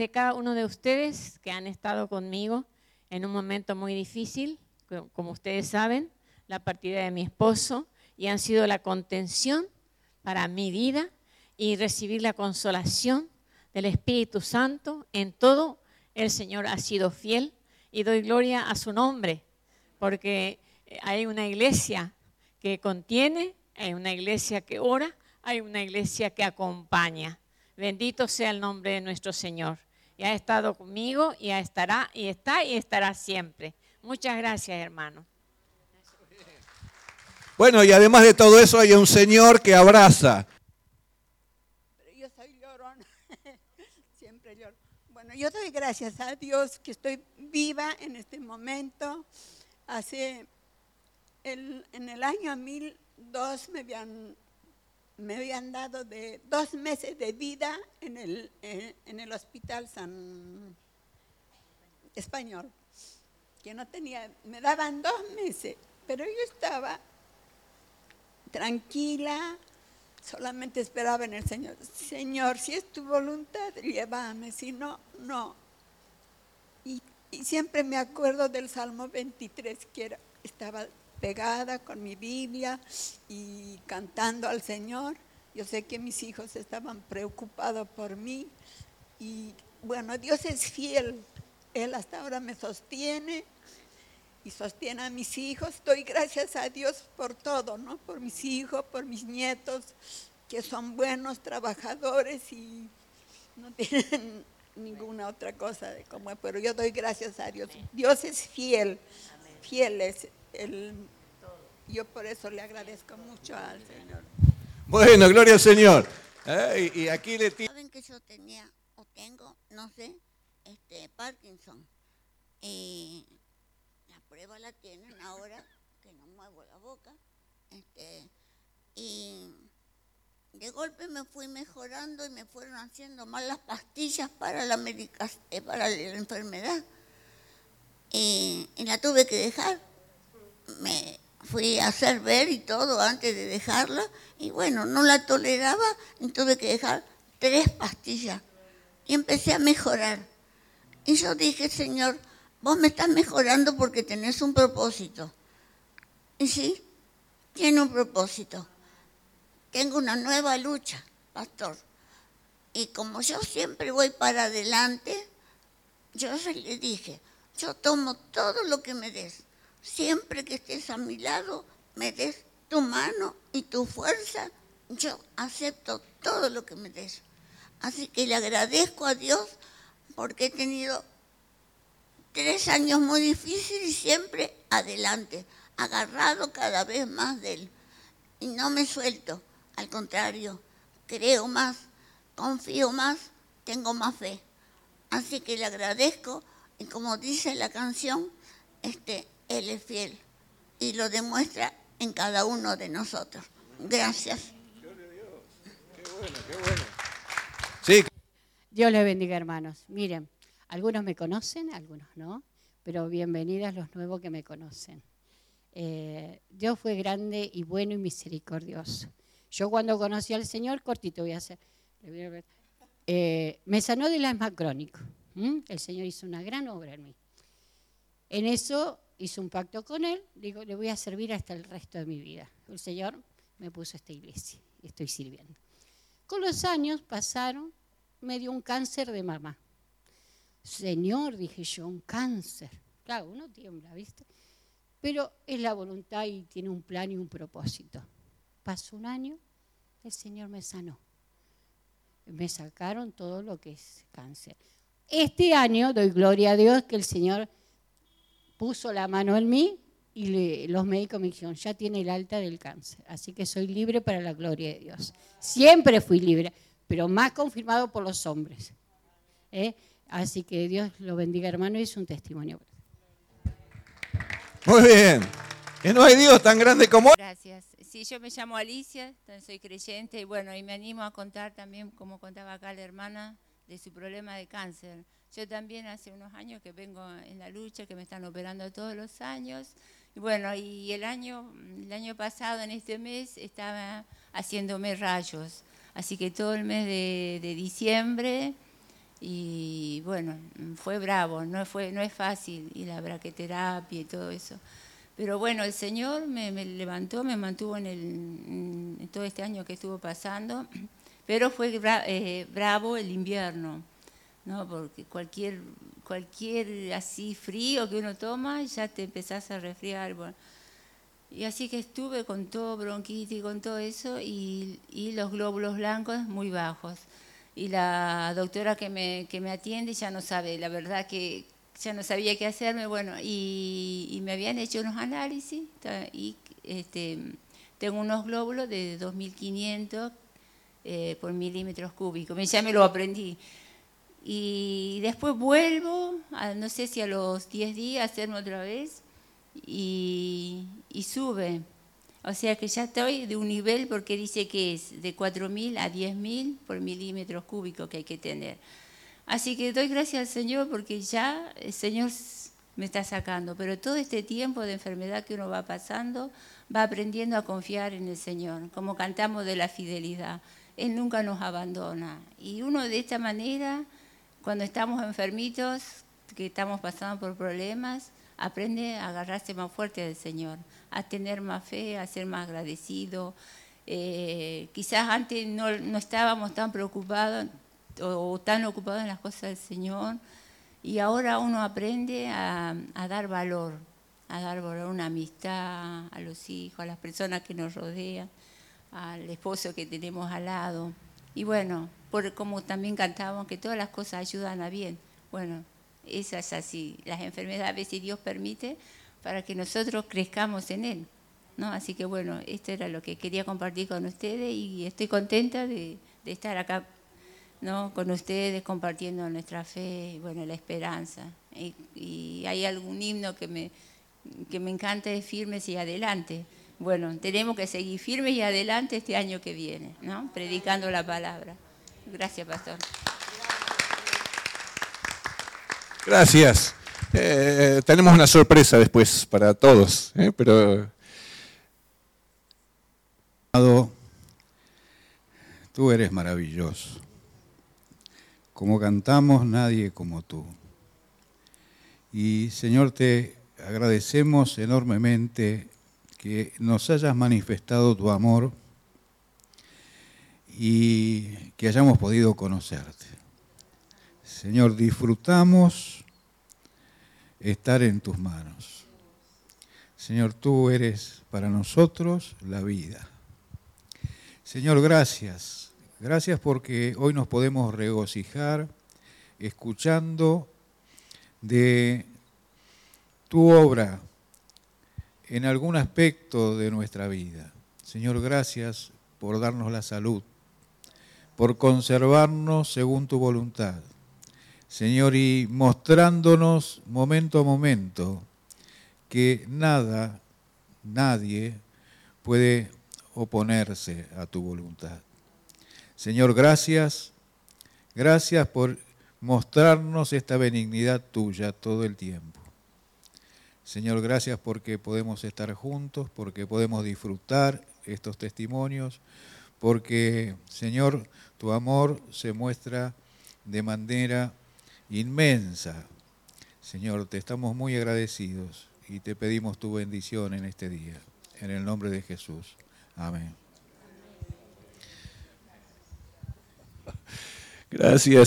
de cada uno de ustedes que han estado conmigo en un momento muy difícil, como ustedes saben, la partida de mi esposo, y han sido la contención para mi vida y recibir la consolación del Espíritu Santo. En todo el Señor ha sido fiel y doy gloria a su nombre, porque hay una iglesia que contiene, hay una iglesia que ora, hay una iglesia que acompaña. Bendito sea el nombre de nuestro Señor. Y ha estado conmigo y estará y está y estará siempre. Muchas gracias, hermano. Bueno, y además de todo eso hay un Señor que abraza. Pero yo soy llorona, siempre lloro. Bueno, yo doy gracias a Dios que estoy viva en este momento. En el año 2002 me habían dado de 2 meses de vida en el Hospital San Español, que no tenía, me daban 2 meses, pero yo estaba tranquila, solamente esperaba en el Señor. Señor, si es tu voluntad, llévame, si no, no. Y siempre me acuerdo del Salmo 23, que estaba pegada con mi Biblia y cantando al Señor. Yo sé que mis hijos estaban preocupados por mí y bueno, Dios es fiel. Él hasta ahora me sostiene y sostiene a mis hijos. Doy gracias a Dios por todo, ¿no? Por mis hijos, por mis nietos, que son buenos trabajadores y no tienen ninguna otra cosa de como, pero yo doy gracias a Dios. Dios es fiel, fiel es Él. Yo por eso le agradezco mucho al Señor. Bueno, gloria al Señor. Y aquí le Saben que yo tenía o tengo, no sé, Parkinson. La prueba la tienen ahora, que no muevo la boca. Y de golpe me fui mejorando y me fueron haciendo mal las pastillas para la para la enfermedad. Y la tuve que dejar. Me fui a hacer ver y todo antes de dejarla. Y bueno, no la toleraba y tuve que dejar 3 pastillas. Y empecé a mejorar. Y yo dije, Señor, vos me estás mejorando porque tenés un propósito. Y sí, tiene un propósito. Tengo una nueva lucha, pastor. Y como yo siempre voy para adelante, yo le dije, yo tomo todo lo que me des. Siempre que estés a mi lado, me des tu mano y tu fuerza, yo acepto todo lo que me des. Así que le agradezco a Dios porque he tenido 3 años muy difíciles y siempre adelante, agarrado cada vez más de Él. Y no me suelto, al contrario, creo más, confío más, tengo más fe. Así que le agradezco y como dice la canción, Él es fiel y lo demuestra en cada uno de nosotros. Gracias. Qué bueno, qué bueno. Sí. Dios les bendiga, hermanos. Miren, algunos me conocen, algunos no, pero bienvenidas los nuevos que me conocen. Dios fue grande y bueno y misericordioso. Yo cuando conocí al Señor, cortito voy a hacer, me sanó del asma crónico. El Señor hizo una gran obra en mí. En eso hice un pacto con Él, digo, le voy a servir hasta el resto de mi vida. El Señor me puso a esta iglesia y estoy sirviendo. Con los años pasaron, me dio un cáncer de mama. Señor, dije yo, un cáncer. Claro, uno tiembla, ¿viste? Pero es la voluntad y tiene un plan y un propósito. Pasó un año, el Señor me sanó. Me sacaron todo lo que es cáncer. Este año doy gloria a Dios que el Señor puso la mano en mí y los médicos me dijeron, ya tiene el alta del cáncer. Así que soy libre para la gloria de Dios. Siempre fui libre, pero más confirmado por los hombres. Así que Dios lo bendiga, hermano, y es un testimonio. Muy bien. Que no hay Dios tan grande como Él. Gracias. Sí, yo me llamo Alicia, soy creyente y bueno, y me animo a contar también, como contaba acá la hermana, de su problema de cáncer. Yo también hace unos años que vengo en la lucha, que me están operando todos los años. Y bueno, y el año pasado, en este mes, estaba haciéndome rayos. Así que todo el mes de diciembre Y bueno, fue bravo, no es fácil, y la braqueterapia y todo eso. Pero bueno, el Señor me levantó, me mantuvo en todo este año que estuvo pasando, pero fue bravo el invierno, ¿no? Porque cualquier así frío que uno toma, ya te empezás a resfriar. Bueno. Y así que estuve con todo bronquitis, con todo eso, y los glóbulos blancos muy bajos. Y la doctora que me atiende ya no sabe, la verdad que ya no sabía qué hacerme, bueno, y me habían hecho unos análisis, y tengo unos glóbulos de 2.500 por milímetros cúbicos, ya me lo aprendí. Y después vuelvo, no sé si a los 10 días, a hacerme otra vez, y sube. O sea que ya estoy de un nivel, porque dice que es de 4.000 a 10.000 por milímetros cúbicos que hay que tener. Así que doy gracias al Señor, porque ya el Señor me está sacando. Pero todo este tiempo de enfermedad que uno va pasando, va aprendiendo a confiar en el Señor, como cantamos de la fidelidad. Él nunca nos abandona. Y uno de esta manera, cuando estamos enfermitos, que estamos pasando por problemas, aprende a agarrarse más fuerte del Señor, a tener más fe, a ser más agradecido. Quizás antes no estábamos tan preocupados o tan ocupados en las cosas del Señor, y ahora uno aprende a dar valor a una amistad, a los hijos, a las personas que nos rodean, al esposo que tenemos al lado. Y bueno, como también cantábamos, que todas las cosas ayudan a bien. Bueno, eso es así. Las enfermedades a veces Dios permite para que nosotros crezcamos en Él, ¿no? Así que bueno, esto era lo que quería compartir con ustedes, y estoy contenta de estar acá, ¿no? Con ustedes, compartiendo nuestra fe y bueno, la esperanza. Y hay algún himno que me encanta, es Firmes y Adelante. Bueno, tenemos que seguir firmes y adelante este año que viene, ¿no? Predicando la palabra. Gracias, pastor. Gracias. Tenemos una sorpresa después para todos, pero... Tú eres maravilloso. Como cantamos, nadie como tú. Y Señor, te agradecemos enormemente que nos hayas manifestado tu amor y que hayamos podido conocerte. Señor, disfrutamos estar en tus manos. Señor, tú eres para nosotros la vida. Señor, gracias. Gracias porque hoy nos podemos regocijar escuchando de tu obra en algún aspecto de nuestra vida. Señor, gracias por darnos la salud, por conservarnos según tu voluntad. Señor, y mostrándonos momento a momento que nadie puede oponerse a tu voluntad. Señor, gracias por mostrarnos esta benignidad tuya todo el tiempo. Señor, gracias porque podemos estar juntos, porque podemos disfrutar estos testimonios, porque, Señor, tu amor se muestra de manera inmensa. Señor, te estamos muy agradecidos y te pedimos tu bendición en este día. En el nombre de Jesús. Amén. Gracias.